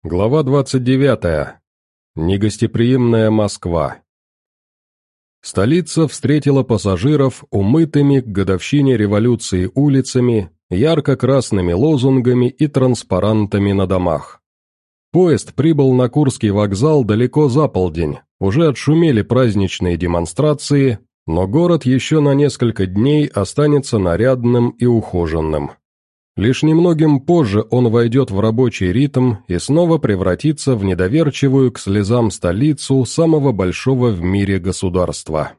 Глава 29. Негостеприимная Москва. Столица встретила пассажиров умытыми к годовщине революции улицами, ярко-красными лозунгами и транспарантами на домах. Поезд прибыл на Курский вокзал далеко за полдень, уже отшумели праздничные демонстрации, но город еще на несколько дней останется нарядным и ухоженным. Лишь немногим позже он войдет в рабочий ритм и снова превратится в недоверчивую к слезам столицу самого большого в мире государства.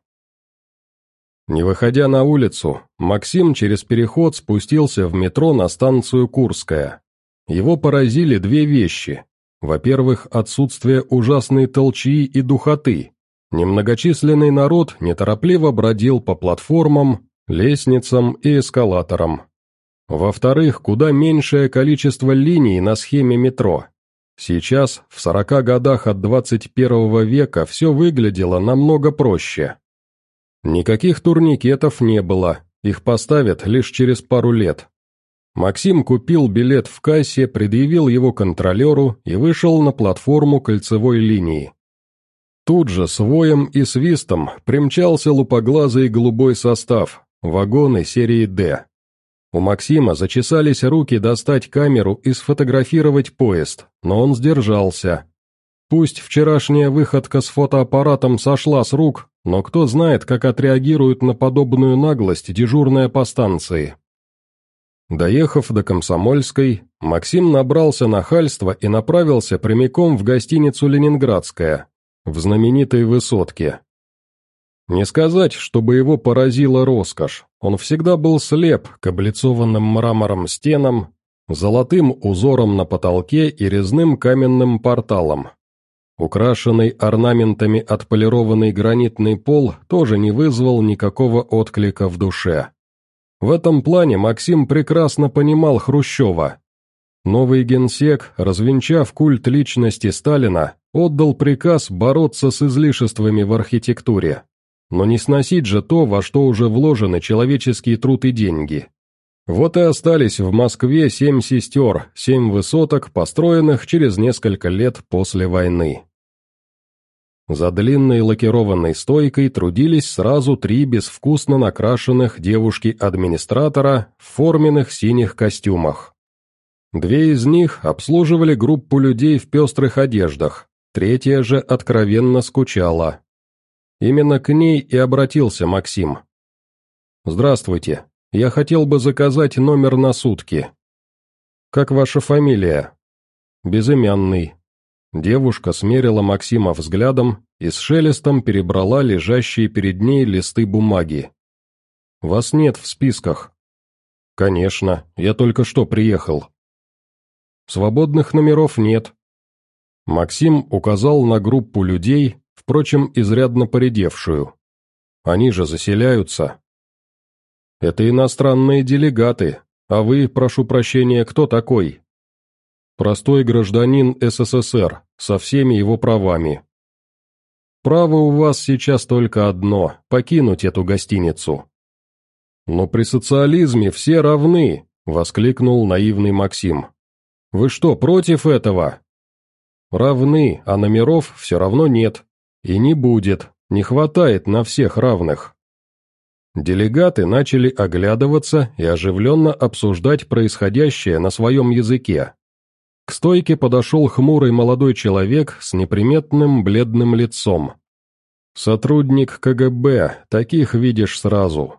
Не выходя на улицу, Максим через переход спустился в метро на станцию Курская. Его поразили две вещи. Во-первых, отсутствие ужасной толчии и духоты. Немногочисленный народ неторопливо бродил по платформам, лестницам и эскалаторам. Во-вторых, куда меньшее количество линий на схеме метро. Сейчас, в 40 годах от 21 века, все выглядело намного проще. Никаких турникетов не было, их поставят лишь через пару лет. Максим купил билет в кассе, предъявил его контролеру и вышел на платформу кольцевой линии. Тут же с воем и свистом примчался лупоглазый голубой состав, вагоны серии «Д». У Максима зачесались руки достать камеру и сфотографировать поезд, но он сдержался. Пусть вчерашняя выходка с фотоаппаратом сошла с рук, но кто знает, как отреагирует на подобную наглость дежурная по станции. Доехав до Комсомольской, Максим набрался нахальства и направился прямиком в гостиницу «Ленинградская», в знаменитой высотке. Не сказать, чтобы его поразила роскошь, он всегда был слеп к облицованным мрамором стенам, золотым узором на потолке и резным каменным порталом. Украшенный орнаментами отполированный гранитный пол тоже не вызвал никакого отклика в душе. В этом плане Максим прекрасно понимал Хрущева. Новый генсек, развенчав культ личности Сталина, отдал приказ бороться с излишествами в архитектуре. Но не сносить же то, во что уже вложены человеческий труд и деньги. Вот и остались в Москве 7 сестер, 7 высоток, построенных через несколько лет после войны. За длинной лакированной стойкой трудились сразу 3 безвкусно накрашенных девушки-администратора в форменных синих костюмах. 2 из них обслуживали группу людей в пестрых одеждах, 3-я же откровенно скучала. Именно к ней и обратился Максим. «Здравствуйте, я хотел бы заказать номер на сутки». «Как ваша фамилия?» «Безымянный». Девушка смерила Максима взглядом и с шелестом перебрала лежащие перед ней листы бумаги. «Вас нет в списках». «Конечно, я только что приехал». «Свободных номеров нет». Максим указал на группу людей, впрочем, изрядно поредевшую. Они же заселяются. Это иностранные делегаты, а вы, прошу прощения, кто такой? Простой гражданин СССР, со всеми его правами. Право у вас сейчас только одно – покинуть эту гостиницу. Но при социализме все равны, воскликнул наивный Максим. Вы что, против этого? Равны, а номеров все равно нет. И не будет, не хватает на всех равных. Делегаты начали оглядываться и оживленно обсуждать происходящее на своем языке. К стойке подошел хмурый молодой человек с неприметным бледным лицом. «Сотрудник КГБ, таких видишь сразу».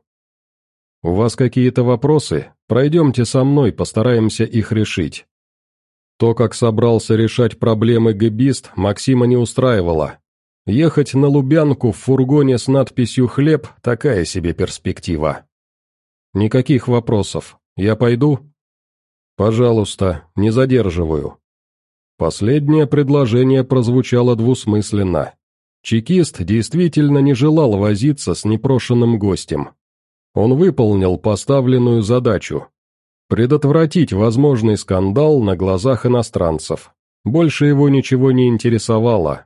«У вас какие-то вопросы? Пройдемте со мной, постараемся их решить». То, как собрался решать проблемы гэбист, Максима не устраивало. Ехать на Лубянку в фургоне с надписью «Хлеб» – такая себе перспектива. Никаких вопросов. Я пойду? Пожалуйста, не задерживаю. Последнее предложение прозвучало двусмысленно. Чекист действительно не желал возиться с непрошенным гостем. Он выполнил поставленную задачу – предотвратить возможный скандал на глазах иностранцев. Больше его ничего не интересовало.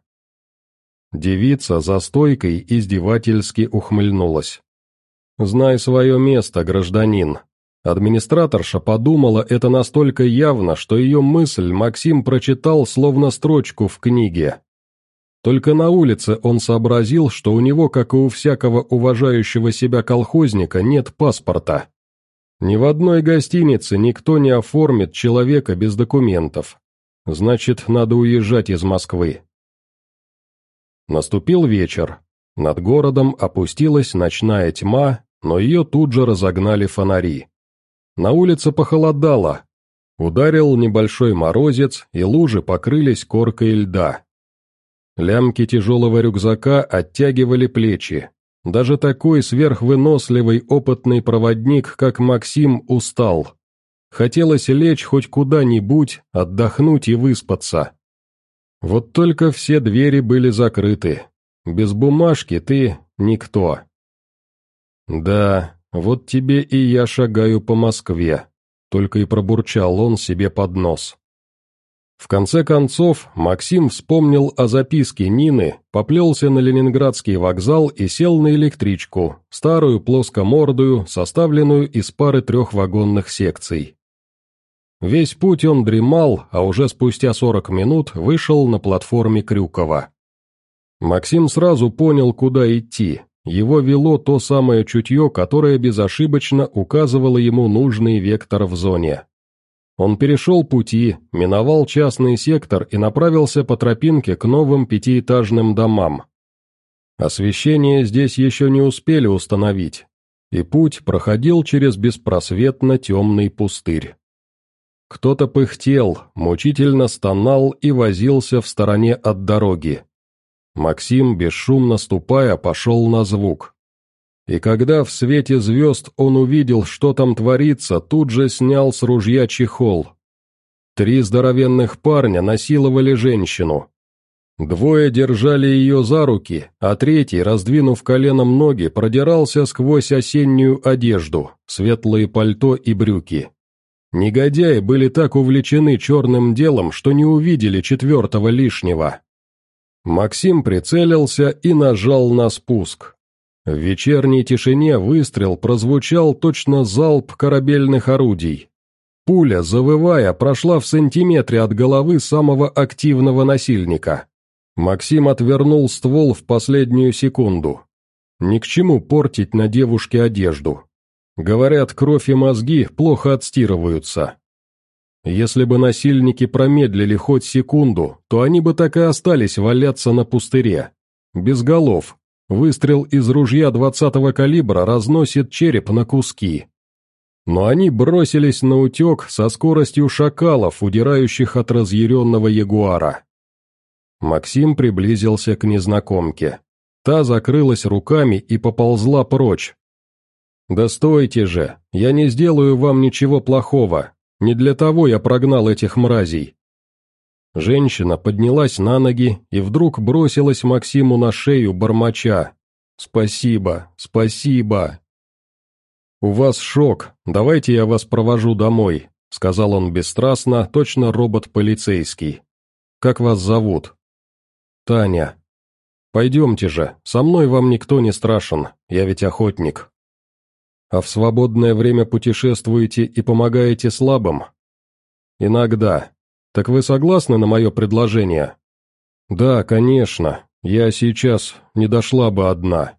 Девица за стойкой издевательски ухмыльнулась. «Знай свое место, гражданин. Администраторша подумала это настолько явно, что ее мысль Максим прочитал словно строчку в книге. Только на улице он сообразил, что у него, как и у всякого уважающего себя колхозника, нет паспорта. Ни в одной гостинице никто не оформит человека без документов. Значит, надо уезжать из Москвы. Наступил вечер. Над городом опустилась ночная тьма, но ее тут же разогнали фонари. На улице похолодало. Ударил небольшой морозец, и лужи покрылись коркой льда. Лямки тяжелого рюкзака оттягивали плечи. Даже такой сверхвыносливый опытный проводник, как Максим, устал. Хотелось лечь хоть куда-нибудь, отдохнуть и выспаться. Вот только все двери были закрыты. Без бумажки ты никто. Да, вот тебе и я шагаю по Москве, только и пробурчал он себе под нос. В конце концов, Максим вспомнил о записке Нины, поплелся на Ленинградский вокзал и сел на электричку, старую плоскомордую, составленную из пары трехвагонных секций. Весь путь он дремал, а уже спустя 40 минут вышел на платформе Крюкова. Максим сразу понял, куда идти. Его вело то самое чутье, которое безошибочно указывало ему нужный вектор в зоне. Он перешел пути, миновал частный сектор и направился по тропинке к новым пятиэтажным домам. Освещение здесь еще не успели установить, и путь проходил через беспросветно темный пустырь. Кто-то пыхтел, мучительно стонал и возился в стороне от дороги. Максим, бесшумно ступая, пошел на звук. И когда в свете звезд он увидел, что там творится, тут же снял с ружья чехол. 3 здоровенных парня насиловали женщину. 2 держали ее за руки, а 3, раздвинув коленом ноги, продирался сквозь осеннюю одежду, светлые пальто и брюки. Негодяи были так увлечены черным делом, что не увидели 4-го лишнего. Максим прицелился и нажал на спуск. В вечерней тишине выстрел прозвучал точно залп корабельных орудий. Пуля, завывая, прошла в сантиметре от головы самого активного насильника. Максим отвернул ствол в последнюю секунду. Ни к чему портить на девушке одежду. Говорят, кровь и мозги плохо отстирываются. Если бы насильники промедлили хоть секунду, то они бы так и остались валяться на пустыре. Без голов. Выстрел из ружья 20-го калибра разносит череп на куски. Но они бросились на утек со скоростью шакалов, удирающих от разъяренного ягуара. Максим приблизился к незнакомке. Та закрылась руками и поползла прочь. «Да стойте же, я не сделаю вам ничего плохого. Не для того я прогнал этих мразей». Женщина поднялась на ноги и вдруг бросилась Максиму на шею, бормоча: «Спасибо, спасибо». «У вас шок, давайте я вас провожу домой», — сказал он бесстрастно, точно робот-полицейский. «Как вас зовут?» «Таня». «Пойдемте же, со мной вам никто не страшен, я ведь охотник». «А в свободное время путешествуете и помогаете слабым?» «Иногда. Так вы согласны на мое предложение?» «Да, конечно. Я сейчас не дошла бы одна».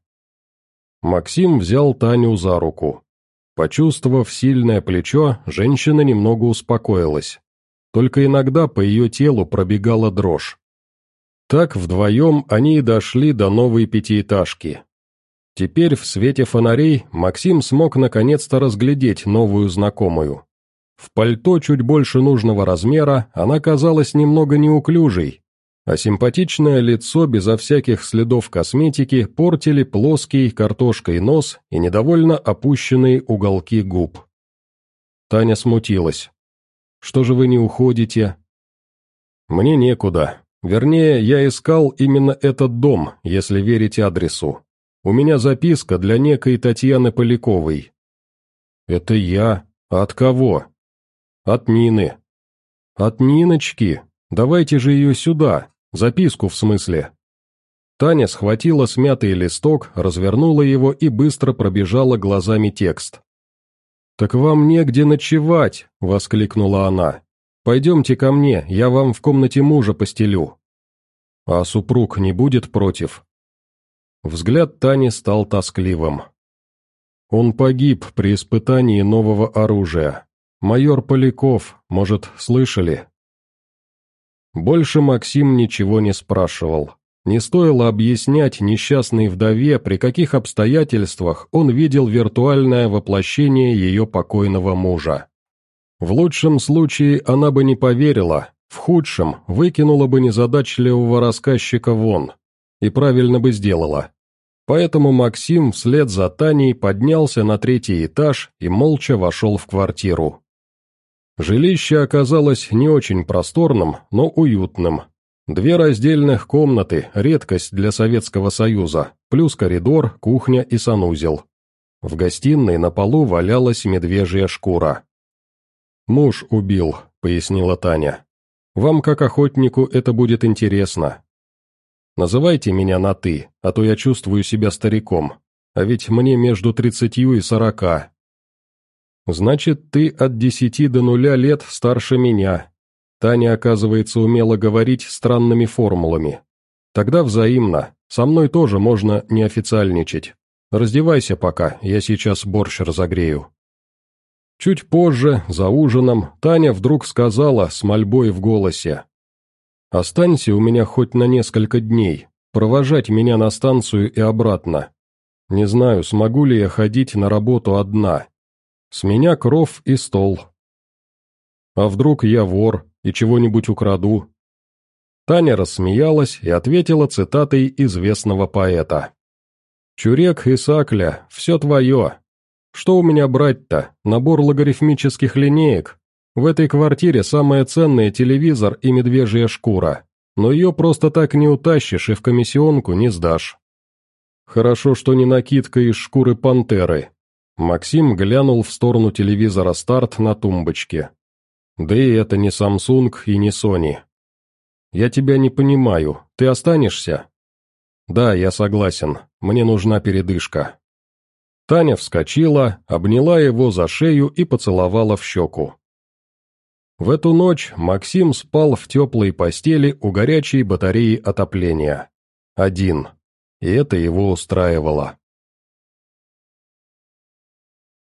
Максим взял Таню за руку. Почувствовав сильное плечо, женщина немного успокоилась. Только иногда по ее телу пробегала дрожь. Так вдвоем они и дошли до новой пятиэтажки. Теперь в свете фонарей Максим смог наконец-то разглядеть новую знакомую. В пальто чуть больше нужного размера она казалась немного неуклюжей, а симпатичное лицо безо всяких следов косметики портили плоский картошкой нос и недовольно опущенные уголки губ. Таня смутилась. «Что же вы не уходите?» «Мне некуда. Вернее, я искал именно этот дом, если верить адресу. У меня записка для некой Татьяны Поляковой». «Это я? А от кого?» «От Нины». «От Ниночки? Давайте же ее сюда, записку в смысле». Таня схватила смятый листок, развернула его и быстро пробежала глазами текст. «Так вам негде ночевать!» — воскликнула она. «Пойдемте ко мне, я вам в комнате мужа постелю». «А супруг не будет против?» Взгляд Тани стал тоскливым. «Он погиб при испытании нового оружия. Майор Поляков, может, слышали?» Больше Максим ничего не спрашивал. Не стоило объяснять несчастной вдове, при каких обстоятельствах он видел виртуальное воплощение ее покойного мужа. В лучшем случае она бы не поверила, в худшем выкинула бы незадачливого рассказчика вон. И правильно бы сделала. Поэтому Максим вслед за Таней поднялся на 3-й этаж и молча вошел в квартиру. Жилище оказалось не очень просторным, но уютным. 2 раздельных комнаты, редкость для Советского Союза, плюс коридор, кухня и санузел. В гостиной на полу валялась медвежья шкура. «Муж убил», — пояснила Таня. «Вам, как охотнику, это будет интересно. Называйте меня на «ты», а то я чувствую себя стариком, а ведь мне между 30 и 40. Значит, ты от 10 до 0 лет старше меня». Таня, оказывается, умела говорить странными формулами. «Тогда взаимно. Со мной тоже можно не официальничать. Раздевайся пока, я сейчас борщ разогрею». Чуть позже, за ужином, Таня вдруг сказала с мольбой в голосе: «Останься у меня хоть на несколько дней, провожать меня на станцию и обратно. Не знаю, смогу ли я ходить на работу одна. С меня кров и стол. А вдруг я вор и чего-нибудь украду?» Таня рассмеялась и ответила цитатой известного поэта. «Чурек и сакля, все твое. Что у меня брать-то? Набор логарифмических линеек? В этой квартире самое ценное телевизор и медвежья шкура, но ее просто так не утащишь и в комиссионку не сдашь». «Хорошо, что не накидка из шкуры пантеры». Максим глянул в сторону телевизора «Старт» на тумбочке. «Да и это не Samsung и не Sony». «Я тебя не понимаю, ты останешься?» «Да, я согласен, мне нужна передышка». Таня вскочила, обняла его за шею и поцеловала в щеку. В эту ночь Максим спал в теплой постели у горячей батареи отопления. Один. И это его устраивало.